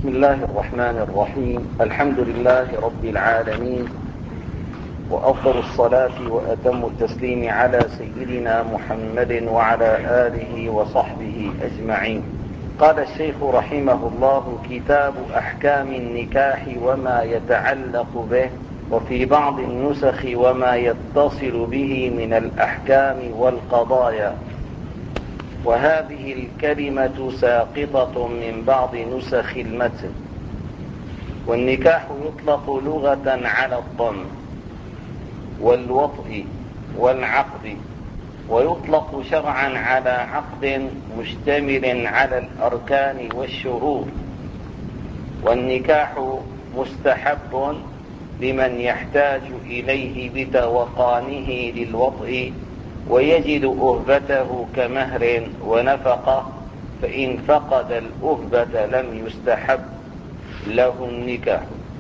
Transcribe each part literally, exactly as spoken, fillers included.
بسم الله الرحمن الرحيم. الحمد لله رب العالمين، وأفضل الصلاة وأتم التسليم على سيدنا محمد وعلى آله وصحبه أجمعين. قال الشيخ رحمه الله: كتاب أحكام النكاح وما يتعلق به، وفي بعض النسخ وما يتصل به من الأحكام والقضايا. وهذه الكلمة ساقطة من بعض نسخ المتن. والنكاح يطلق لغة على الضم والوطء والعقد، ويطلق شرعا على عقد مشتمل على الأركان والشروط. والنكاح مستحب لمن يحتاج إليه بتوقانه للوطء ويجد أهبته كمهر ونفقة، فإن فقد الأهبة لم يستحب له النكاح.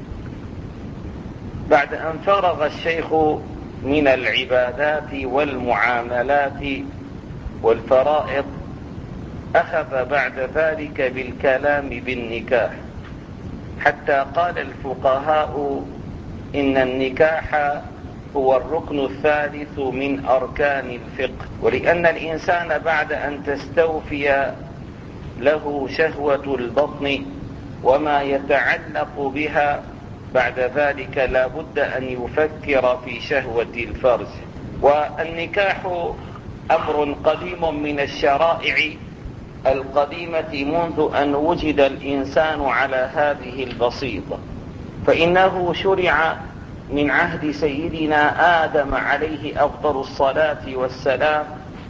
بعد أن فرغ الشيخ من العبادات والمعاملات والفرائض، أخذ بعد ذلك بالكلام بالنكاح، حتى قال الفقهاء إن النكاح هو الركن الثالث من أركان الفقه. ولأن الإنسان بعد أن تستوفي له شهوة البطن وما يتعلق بها، بعد ذلك لا بد أن يفكر في شهوة الفرج. والنكاح أمر قديم من الشرائع القديمة منذ أن وجد الإنسان على هذه البسيطة، فإنه شرع من عهد سيدنا آدم عليه أفضل الصلاة والسلام،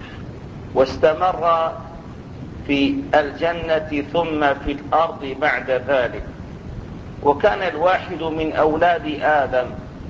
واستمر في الجنة ثم في الأرض بعد ذلك. وكان الواحد من أولاد آدم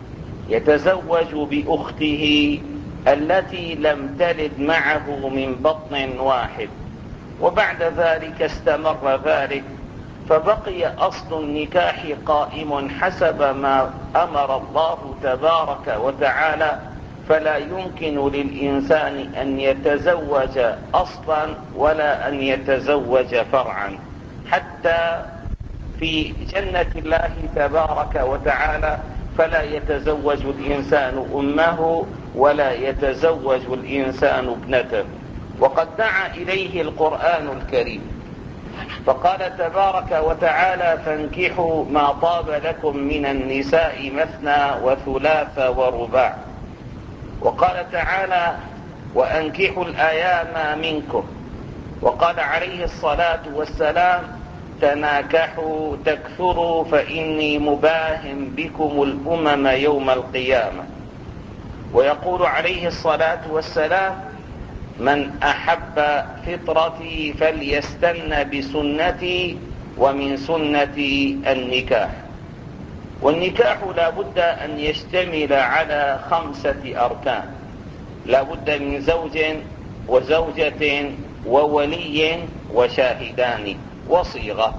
يتزوج بأخته التي لم تلد معه من بطن واحد، وبعد ذلك استمر ذلك، فبقي أصل النكاح قائم حسب ما أمر الله تبارك وتعالى. فلا يمكن للإنسان أن يتزوج أصلا ولا أن يتزوج فرعا، حتى في جنة الله تبارك وتعالى فلا يتزوج الإنسان أمه ولا يتزوج الإنسان ابنته. وقد دعا إليه القرآن الكريم، فقال تبارك وتعالى: فانكحوا ما طاب لكم من النساء مثنى وثلاث ورباع. وقال تعالى: وأنكحوا الأيام منكم. وقال عليه الصلاة والسلام: تناكحوا تكثروا فإني مباهم بكم الأمم يوم القيامة. ويقول عليه الصلاة والسلام: من أحب فطرتي فليستن بسنتي، ومن سنتي النكاح. والنكاح لا بد أن يشتمل على خمسة أركان: لا بد من زوج وزوجة وولي وشاهدان وصيغة.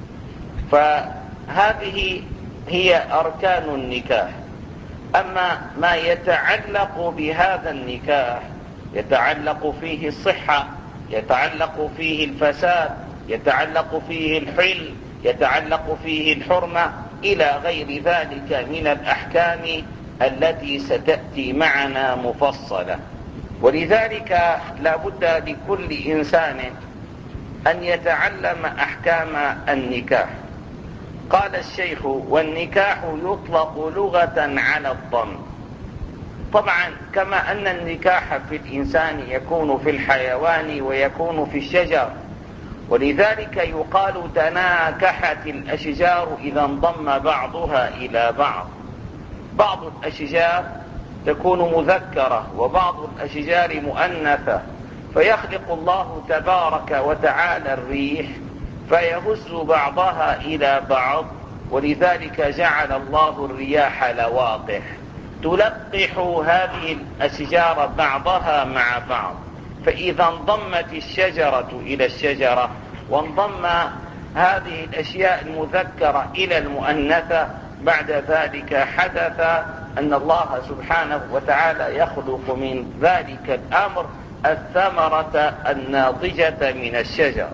فهذه هي أركان النكاح. أما ما يتعلق بهذا النكاح، يتعلق فيه الصحة، يتعلق فيه الفساد، يتعلق فيه الحل، يتعلق فيه الحرمة، إلى غير ذلك من الأحكام التي ستأتي معنا مفصلة. ولذلك لا بد لكل إنسان أن يتعلم أحكام النكاح. قال الشيخ: والنكاح يطلق لغة على الضم. طبعا كما أن النكاح في الإنسان يكون في الحيوان ويكون في الشجر، ولذلك يقال تناكحت الأشجار إذا انضم بعضها إلى بعض. بعض الأشجار تكون مذكرة وبعض الأشجار مؤنثة، فيخلق الله تبارك وتعالى الريح فيهز بعضها إلى بعض، ولذلك جعل الله الرياح لواقح تلقح هذه الأشجار بعضها مع بعض. فإذا انضمت الشجرة إلى الشجرة وانضم هذه الأشياء المذكرة إلى المؤنثة، بعد ذلك حدث أن الله سبحانه وتعالى يخلق من ذلك الأمر الثمرة الناضجة من الشجر.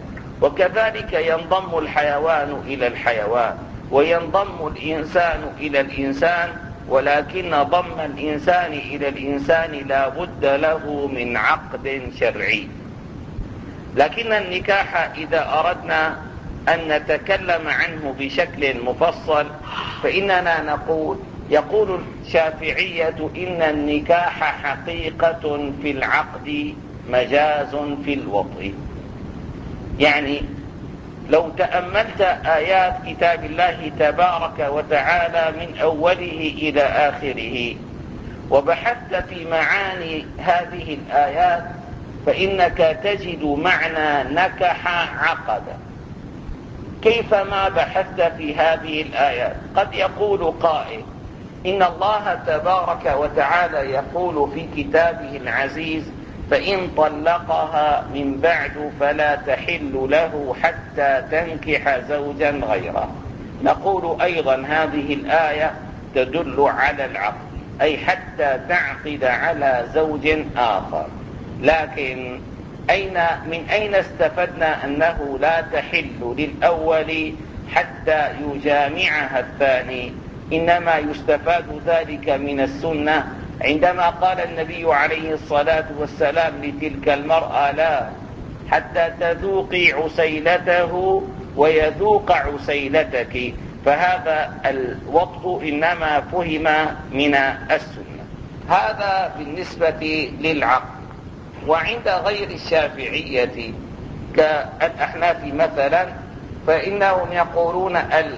وكذلك ينضم الحيوان إلى الحيوان وينضم الإنسان إلى الإنسان، ولكن ضم الإنسان إلى الإنسان لا بد له من عقد شرعي. لكن النكاح إذا أردنا أن نتكلم عنه بشكل مفصل فإننا نقول يقول الشافعية إن النكاح حقيقة في العقد مجاز في الوطء. يعني لو تأملت آيات كتاب الله تبارك وتعالى من أوله إلى آخره وبحثت في معاني هذه الآيات فإنك تجد معنى نكح عقد. كيفما بحثت في هذه الآيات قد يقول قائل إن الله تبارك وتعالى يقول في كتابه العزيز فإن طلقها من بعد فلا تحل له حتى تنكح زوجا غيره. نقول أيضا هذه الآية تدل على العقد، أي حتى تعقد على زوج آخر. لكن أين من أين استفدنا أنه لا تحل للأول حتى يجامعها الثاني؟ إنما يستفاد ذلك من السنة عندما قال النبي عليه الصلاة والسلام لتلك المرأة لا حتى تذوقي عسيلته ويذوق عسيلتك، فهذا الوطء إنما فهم من السنة. هذا بالنسبة للعقد. وعند غير الشافعية كالأحناف مثلا فإنهم يقولون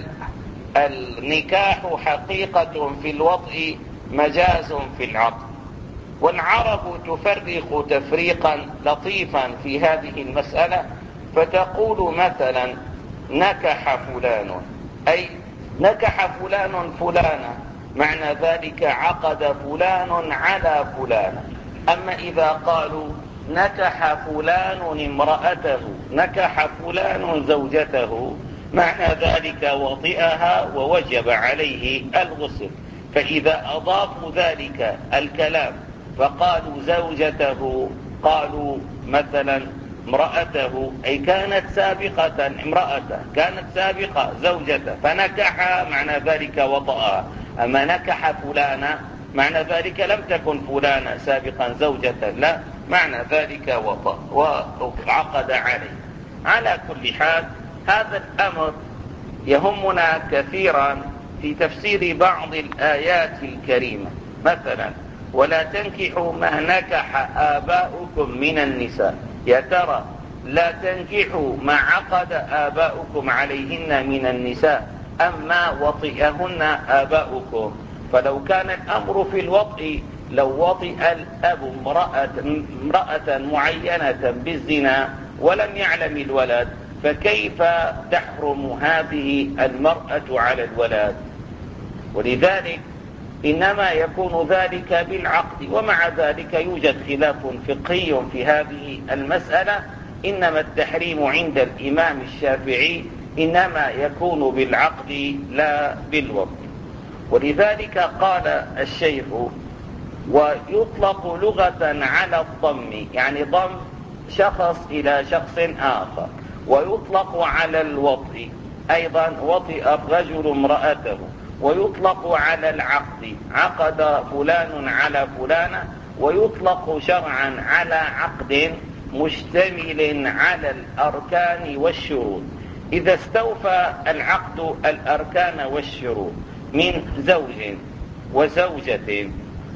النكاح حقيقة في الوطء مجاز في العقد. والعرب تفرق تفريقا لطيفا في هذه المسألة، فتقول مثلا نكح فلان، أي نكح فلان فلانة، معنى ذلك عقد فلان على فلانة. أما إذا قالوا نكح فلان امرأته، نكح فلان زوجته، معنى ذلك وطئها ووجب عليه الغسل. فإذا أضافوا ذلك الكلام فقالوا زوجته، قالوا مثلا امرأته، أي كانت سابقة امرأته، كانت سابقة زوجته فنكح، معنى ذلك وطئها. أما نكح فلانا معنى ذلك لم تكن فلانا سابقا زوجة، لا، معنى ذلك وطأ وعقد عليه. على كل حال هذا الأمر يهمنا كثيرا في تفسير بعض الآيات الكريمة. مثلا ولا تنكحوا ما نكح آباؤكم من النساء، يا ترى لا تنكحوا ما عقد آباؤكم عليهن من النساء أم ما وطئهن آباؤكم؟ فلو كان الأمر في الوطء لو وطئ الأب امرأة, امرأة معينة بالزنا ولم يعلم الولد فكيف تحرم هذه المرأة على الولد؟ ولذلك إنما يكون ذلك بالعقد. ومع ذلك يوجد خلاف فقهي في هذه المسألة، إنما التحريم عند الإمام الشافعي إنما يكون بالعقد لا بالوطء. ولذلك قال الشيخ ويطلق لغة على الضم، يعني ضم شخص إلى شخص آخر، ويطلق على الوطء أيضا وطئ الرجل امرأته، ويطلق على العقد عقد فلان على فلانة، ويطلق شرعا على عقد مشتمل على الأركان والشروط. إذا استوفى العقد الأركان والشروط من زوج وزوجة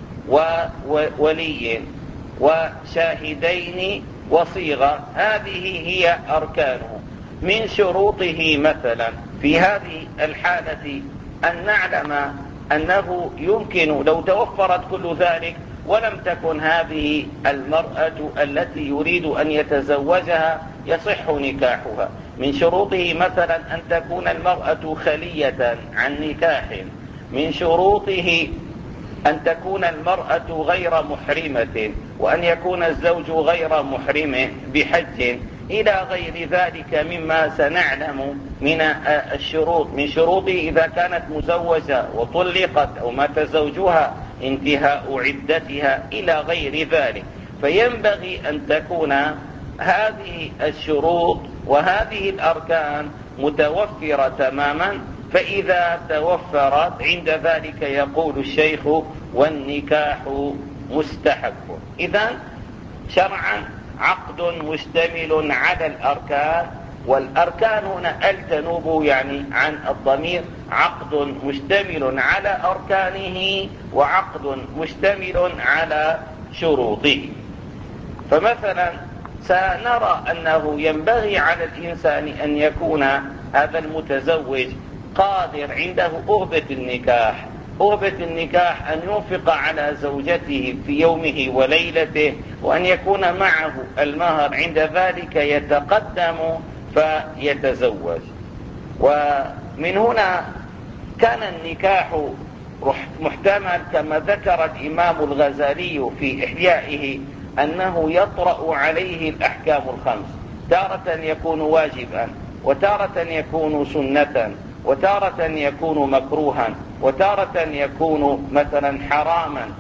وولي وشاهدين وصيغة، هذه هي أركانه. من شروطه مثلا في هذه الحالة أن نعلم أنه يمكن لو توفرت كل ذلك ولم تكن هذه المرأة التي يريد أن يتزوجها يصح نكاحها. من شروطه مثلا أن تكون المرأة خلية عن نكاح، من شروطه أن تكون المرأة غير محرمة، وأن يكون الزوج غير محرم بحج، إلى غير ذلك مما سنعلم من الشروط. من شروطه إذا كانت مزوجة وطلقت أو مات زوجها انتهاء عدتها إلى غير ذلك. فينبغي أن تكون هذه الشروط وهذه الأركان متوفرة تماما. فإذا توفرت عند ذلك يقول الشيخ والنكاح مستحب. إذن شرعا عقد مشتمل على الأركان، والأركان هنا ال تنوب يعني عن الضمير، عقد مشتمل على أركانه وعقد مشتمل على شروطه. فمثلا سنرى أنه ينبغي على الإنسان أن يكون هذا المتزوج قادر عنده أهبة النكاح. أهبة النكاح أن ينفق على زوجته في يومه وليلته، وأن يكون معه المهر، عند ذلك يتقدم فيتزوج. ومن هنا كان النكاح محتمل كما ذكر الإمام الغزالي في إحيائه أنه يطرأ عليه الأحكام الخمس، تارة يكون واجبا، وتارة يكون سنة، وتارة يكون مكروها، وتارة يكون مثلا حراما،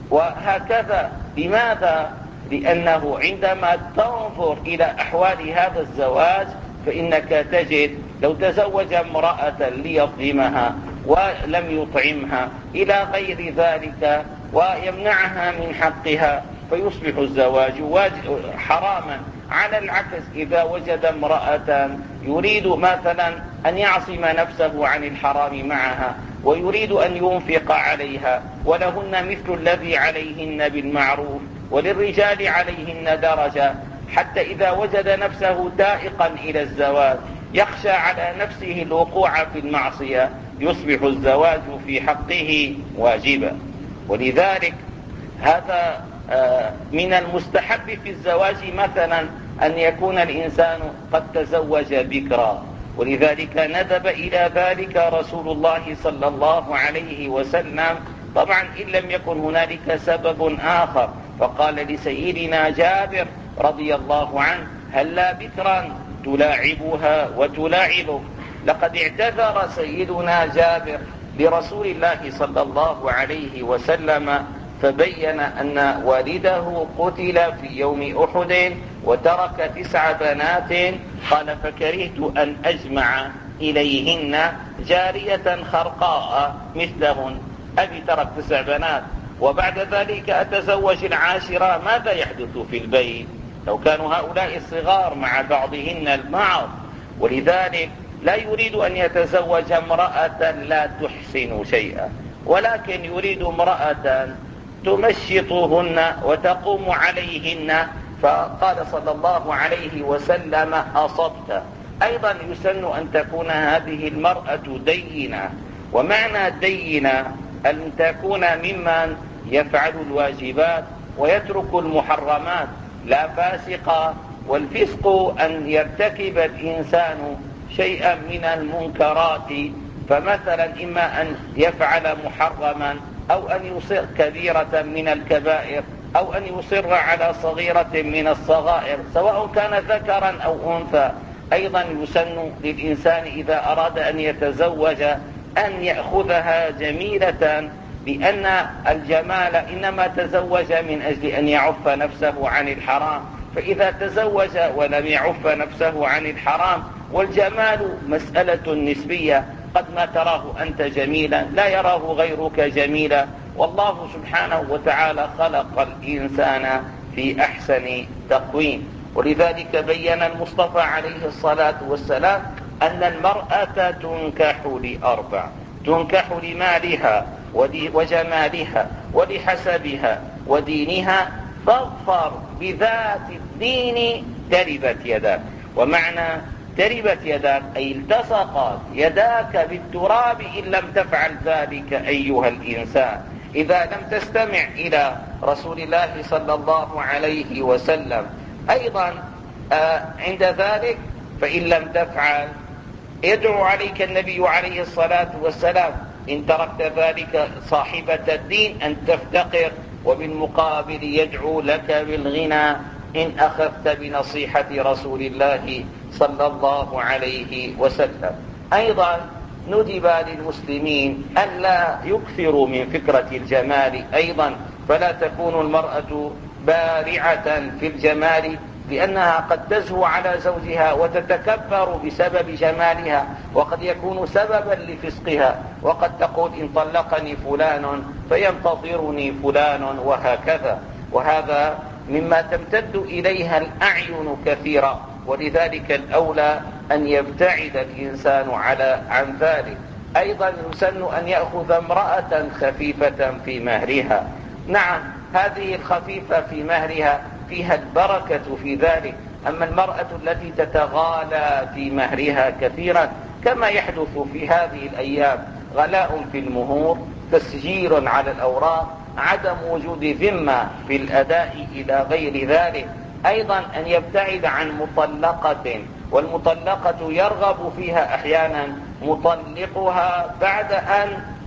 وهكذا. لماذا؟ لأنه عندما تنظر إلى أحوال هذا الزواج فإنك تجد لو تزوج امرأة ليظلمها ولم يطعمها إلى غير ذلك ويمنعها من حقها فيصبح الزواج حراما. على العكس، إذا وجد امرأة يريد مثلا أن يعصم نفسه عن الحرام معها ويريد أن ينفق عليها ولهن مثل الذي عليهن بالمعروف وللرجال عليهن درجة، حتى إذا وجد نفسه تائقا إلى الزواج يخشى على نفسه الوقوع في المعصية يصبح الزواج في حقه واجبا. ولذلك هذا من المستحب في الزواج مثلا أن يكون الإنسان قد تزوج بكرا، ولذلك ندب إلى ذلك رسول الله صلى الله عليه وسلم، طبعا إن لم يكن هنالك سبب آخر، فقال لسيدنا جابر رضي الله عنه: هلا بكرا تلاعبها وتلاعبك. لقد اعتذر سيدنا جابر لرسول الله صلى الله عليه وسلم فبين أن والده قتل في يوم أحد وترك تسع بنات، قال: فكرهت أن أجمع إليهن جارية خرقاء مثلهن. أبي ترك تسع بنات وبعد ذلك أتزوج العاشرة، ماذا يحدث في البيت؟ لو كانوا هؤلاء الصغار مع بعضهن البعض. ولذلك لا يريد أن يتزوج امرأة لا تحسن شيئا، ولكن يريد امرأة تمشطهن وتقوم عليهن. فقال صلى الله عليه وسلم: أصبت. أيضا يسن أن تكون هذه المرأة دينة، ومعنى دينة أن تكون ممن يفعل الواجبات ويترك المحرمات، لا فاسقة. والفسق أن يرتكب الإنسان شيئا من المنكرات، فمثلا إما أن يفعل محرما أو أن يصر كبيرة من الكبائر أو أن يصر على صغيرة من الصغائر، سواء كان ذكرا أو أنثى. أيضا يسن للإنسان إذا أراد أن يتزوج أن يأخذها جميلة، لأن الجمال إنما تزوج من أجل أن يعف نفسه عن الحرام، فإذا تزوج ولم يعف نفسه عن الحرام، والجمال مسألة نسبية، قد ما تراه أنت جميلا لا يراه غيرك جميلا، والله سبحانه وتعالى خلق الإنسان في أحسن تقويم. ولذلك بين المصطفى عليه الصلاة والسلام أن المرأة تنكح لأربع: تنكح لمالها وجمالها ولحسبها ودينها، فاظفر بذات الدين تربت يداك. ومعنى تربت يداك أي التصقت يداك بالتراب إن لم تفعل ذلك أيها الإنسان، إذا لم تستمع إلى رسول الله صلى الله عليه وسلم. أيضا آه عند ذلك فإن لم تفعل يدعو عليك النبي عليه الصلاة والسلام: إن تركت ذلك صاحبة الدين أن تفتقر، وبالمقابل يدعو لك بالغنى إن أخذت بنصيحة رسول الله صلى الله عليه وسلم. أيضا ندب للمسلمين أن لا يكثروا من فكرة الجمال أيضا، فلا تكون المرأة بارعة في الجمال لأنها قد تزهو على زوجها وتتكبر بسبب جمالها، وقد يكون سببا لفسقها، وقد تقول إن طلقني فلان فينتظرني فلان، وهكذا. وهذا مما تمتد إليها الأعين كثيرا، ولذلك الأولى أن يبتعد الإنسان على عن ذلك. أيضا يسن أن يأخذ امرأة خفيفة في مهرها. نعم، هذه الخفيفة في مهرها فيها البركة في ذلك. أما المرأة التي تتغالى في مهرها كثيرا كما يحدث في هذه الأيام، غلاء في المهور، تسجيل على الأوراق، عدم وجود ذمة في الأداء إلى غير ذلك. أيضا أن يبتعد عن مطلقة، والمطلقة يرغب فيها أحيانا مطلقها بعد أن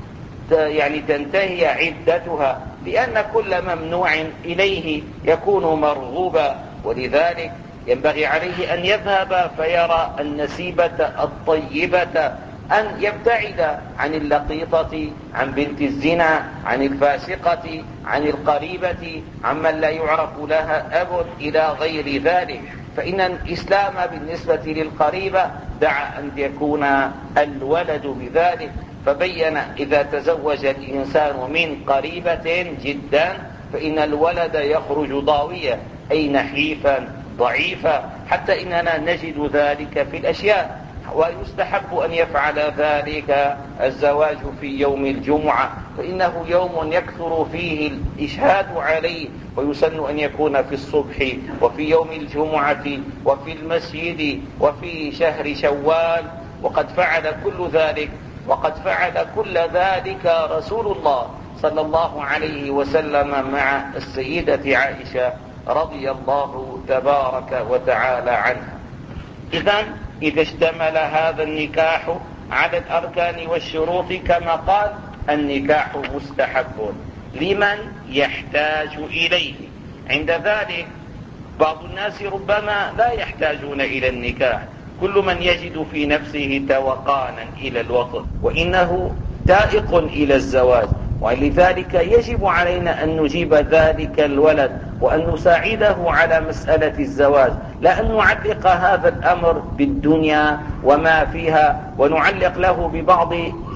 يعني تنتهي عدتها، لأن كل ممنوع إليه يكون مرغوبا. ولذلك ينبغي عليه أن يذهب فيرى النسيبة الطيبة، أن يبتعد عن اللقيطة، عن بنت الزنا، عن الفاسقة، عن القريبة، عمن لا يعرف لها أب، إلى غير ذلك. فإن الإسلام بالنسبة للقريبة دعا أن يكون الولد بذلك، فبين إذا تزوج الإنسان من قريبة جدا فإن الولد يخرج ضاوية، أي نحيفا ضعيفا، حتى إننا نجد ذلك في الأشياء. ويستحب أن يفعل ذلك الزواج في يوم الجمعة، فإنه يوم يكثر فيه الإشهاد عليه، ويسن أن يكون في الصبح وفي يوم الجمعة وفي المسجد وفي شهر شوال. وقد فعل كل ذلك وقد فعل كل ذلك رسول الله صلى الله عليه وسلم مع السيدة عائشة رضي الله تبارك وتعالى عنها. إذن إذا اشتمل هذا النكاح على الأركان والشروط كما قال، النكاح مستحب لمن يحتاج إليه. عند ذلك بعض الناس ربما لا يحتاجون إلى النكاح، كل من يجد في نفسه توقانا إلى الوطن وإنه تائق إلى الزواج، ولذلك يجب علينا أن نجيب ذلك الولد وأن نساعده على مسألة الزواج، لا أن نعلق هذا الأمر بالدنيا وما فيها، ونعلق له ببعض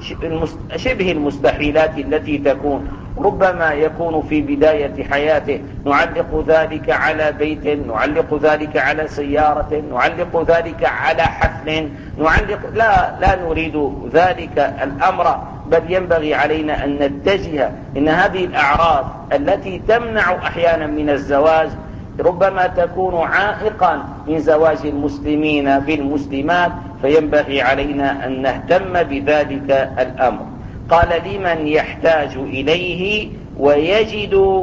شبه المستحيلات التي تكون. ربما يكون في بداية حياته نعلق ذلك على بيت، نعلق ذلك على سيارة، نعلق ذلك على حفل، نعلق لا لا نريد ذلك الأمر، بل ينبغي علينا أن نتجه. إن هذه الأعراض التي تمنع أحيانا من الزواج ربما تكون عائقا من زواج المسلمين بالمسلمات، فينبغي علينا أن نهتم بذلك الأمر. قال لمن يحتاج إليه ويجد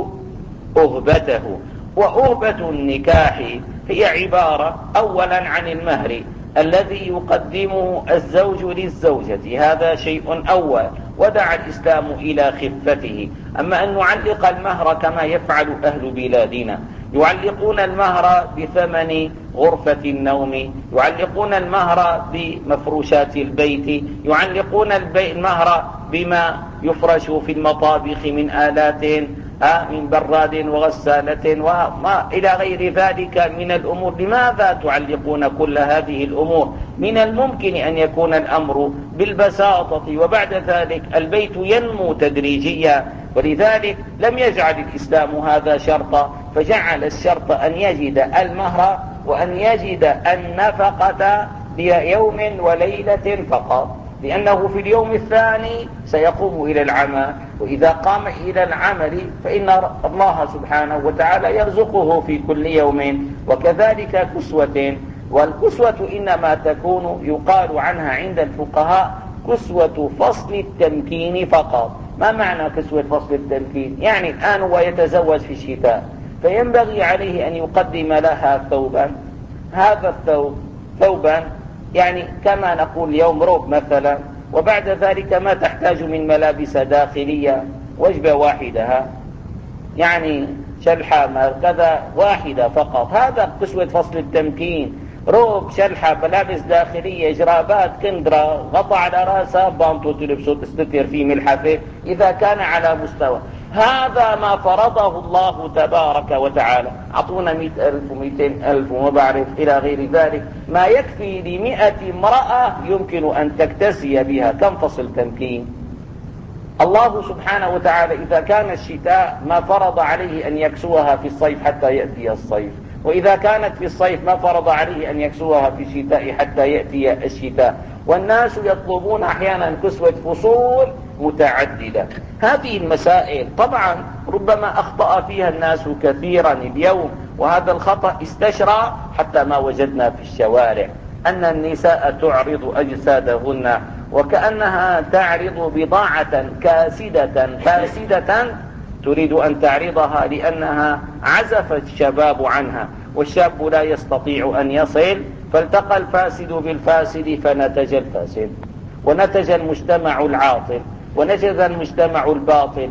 أهبته. وأهبة النكاح هي عبارة أولا عن المهر الذي يقدمه الزوج للزوجة، هذا شيء أول، ودعا الإسلام إلى خفته. أما أن نعلق المهر كما يفعل أهل بلادنا، يعلقون المهر بثمن غرفة النوم، يعلقون المهر بمفروشات البيت، يعلقون المهر بما يفرش في المطابخ من آلات من براد وغسالة وما إلى غير ذلك من الأمور. لماذا تعلقون كل هذه الأمور؟ من الممكن أن يكون الأمر بالبساطة، وبعد ذلك البيت ينمو تدريجيا. ولذلك لم يجعل الإسلام هذا شرطا، فجعل الشرط أن يجد المهر وأن يجد النفقة ليوم وليلة فقط، لأنه في اليوم الثاني سيقوم إلى العمل، وإذا قام إلى العمل فإن الله سبحانه وتعالى يرزقه في كل يوم. وكذلك كسوة، والكسوة إنما تكون يقال عنها عند الفقهاء كسوة فصل التمكين فقط. ما معنى كسوة فصل التمكين؟ يعني الآن هو يتزوج في الشتاء، فينبغي عليه أن يقدم لها ثوبا، هذا الثوب ثوبا يعني كما نقول اليوم روب مثلا، وبعد ذلك ما تحتاج من ملابس داخلية وجبة واحدة، يعني شلحة كذا واحدة فقط، هذا كسوة فصل التمكين. روب، شلحة، ملابس داخلية، جرابات، كندرة، غطى على رأسها، بانطو تلبسه تستتر فيه ملحفة إذا كان على مستوى. هذا ما فرضه الله تبارك وتعالى. أعطونا مئة ألف ومئتين ألف وما بعرف إلى غير ذلك، ما يكفي لمئة امرأة يمكن أن تكتسي بها كم فصل تمكين. الله سبحانه وتعالى إذا كان الشتاء ما فرض عليه أن يكسوها في الصيف حتى يأتي الصيف، وإذا كانت في الصيف ما فرض عليه أن يكسوها في الشتاء حتى يأتي الشتاء. والناس يطلبون أحيانا كسوة فصول متعددة. هذه المسائل طبعا ربما أخطأ فيها الناس كثيرا اليوم، وهذا الخطأ استشرى حتى ما وجدنا في الشوارع أن النساء تعرض أجسادهن وكأنها تعرض بضاعة كاسدة فاسدة تريد أن تعرضها لأنها عزف الشباب عنها، والشاب لا يستطيع أن يصل، فالتقى الفاسد بالفاسد فنتج الفاسد، ونتج المجتمع العاطل، ونتج المجتمع الباطل،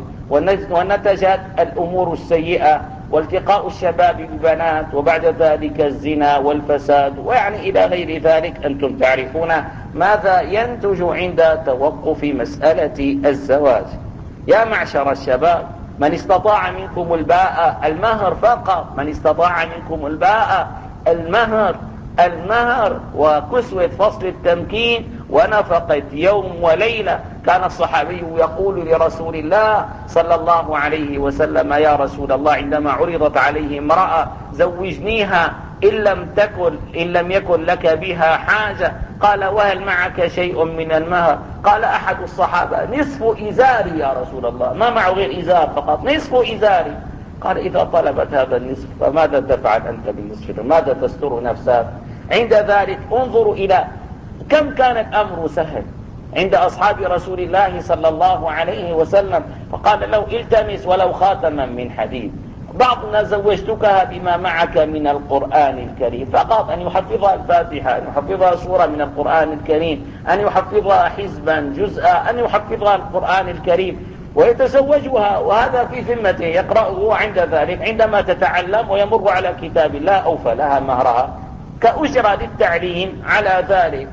ونتجت الأمور السيئة، والتقاء الشباب بالبنات، وبعد ذلك الزنا والفساد، ويعني إلى غير ذلك. أنتم تعرفون ماذا ينتج عند توقف مسألة الزواج. يا معشر الشباب، من استطاع منكم الباء، المهر فقط، من استطاع منكم الباء، المهر المهر وكسوة فصل التمكين ونفقة يوم وليلة. كان الصحابي يقول لرسول الله صلى الله عليه وسلم: يا رسول الله، عندما عرضت عليه امرأة زوجنيها إن لم تكن إن لم يكن لك بها حاجة. قال: وهل معك شيء من المهر؟ قال أحد الصحابة: نصف إزاري يا رسول الله، ما معه غير إزار فقط، نصف إزاري. قال: إذا طلبت هذا النصف فماذا تفعل أنت بالنصف؟ ماذا تستر نفسك؟ عند ذلك انظروا إلى كم كان الأمر سهل عند أصحاب رسول الله صلى الله عليه وسلم. فقال: لو التمس ولو خاتما من حديد. بعضنا زوجتكها بما معك من القرآن الكريم فقط، أن يحفظها الفاتحة، أن يحفظها سورة من القرآن الكريم، أن يحفظها حزبا جزءا، أن يحفظها القرآن الكريم، ويتزوجها وهذا في ذمته يقرأه. عند ذلك عندما تتعلم ويمر على كتاب الله أوفى لها مهرها كأجرة للتعليم. على ذلك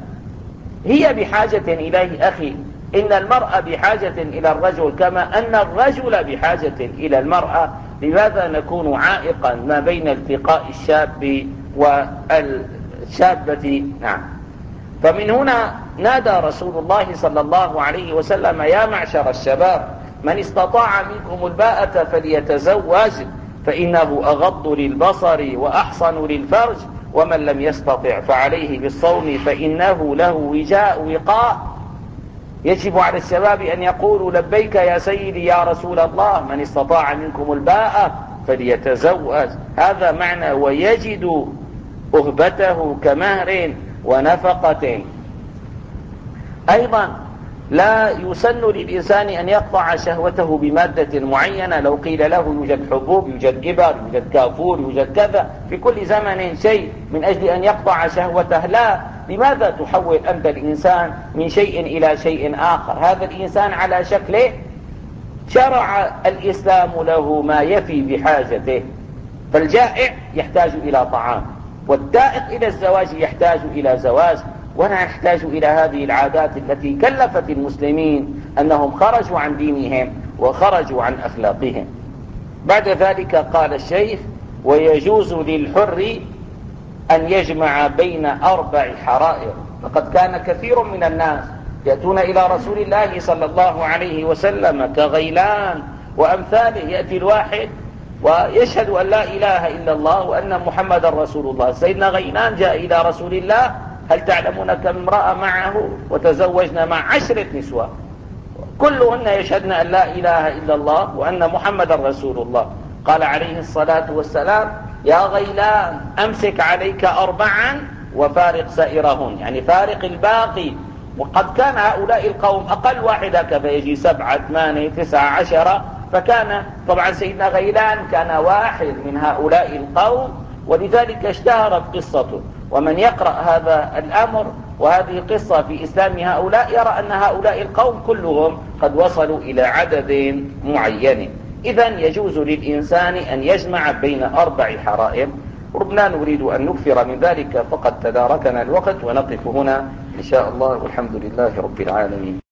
هي بحاجة إليه أخي. إن المرأة بحاجة إلى الرجل كما أن الرجل بحاجة إلى المرأة. لماذا نكون عائقا ما بين التقاء الشاب والشابة؟ نعم. فمن هنا نادى رسول الله صلى الله عليه وسلم: يا معشر الشباب، من استطاع منكم الباءة فليتزوج فإنه أغض للبصر وأحصن للفرج، ومن لم يستطع فعليه بالصوم فإنه له وجاء وقاء. يجب على الشباب أن يقولوا: لبيك يا سيدي يا رسول الله، من استطاع منكم الباءة فليتزوج. هذا معنى ويجد أهبته كمهر ونفقة. أيضا لا يسن للإنسان أن يقطع شهوته بمادة معينة. لو قيل له يوجد حبوب، يوجد إبر، يوجد كافور، يوجد كذا، في كل زمن شيء من أجل أن يقطع شهوته، لا. لماذا تحول أنت الإنسان من شيء إلى شيء آخر؟ هذا الإنسان على شكله. شرع الإسلام له ما يفي بحاجته. فالجائع يحتاج إلى طعام، والدائق إلى الزواج يحتاج إلى زواج. ونحتاج إلى هذه العادات التي كلفت المسلمين أنهم خرجوا عن دينهم وخرجوا عن أخلاقهم. بعد ذلك قال الشيخ: ويجوز للحر أن يجمع بين أربع حرائر. فقد كان كثير من الناس يأتون إلى رسول الله صلى الله عليه وسلم كغيلان وأمثاله. يأتي الواحد ويشهد أن لا إله إلا الله وأن محمد رسول الله. سيدنا غيلان جاء إلى رسول الله: هل تعلمون كم امرأة معه؟ وتزوجنا مع عشرة نسوة كلهن يشهدن أن لا إله إلا الله وأن محمد رسول الله. قال عليه الصلاة والسلام: يا غيلان، أمسك عليك أربعا وفارق سائرهن، يعني فارق الباقي. وقد كان هؤلاء القوم أقل واحد هكذا يجي سبعة ثمانية تسعة عشرة. فكان طبعا سيدنا غيلان كان واحد من هؤلاء القوم، ولذلك اشتهرت قصته. ومن يقرأ هذا الأمر وهذه القصة في إسلام هؤلاء يرى أن هؤلاء القوم كلهم قد وصلوا إلى عدد معين. إذن يجوز للإنسان أن يجمع بين أربع حرائر. ربنا نريد أن نكثر من ذلك، فقد تداركنا الوقت، ونقف هنا إن شاء الله، والحمد لله رب العالمين.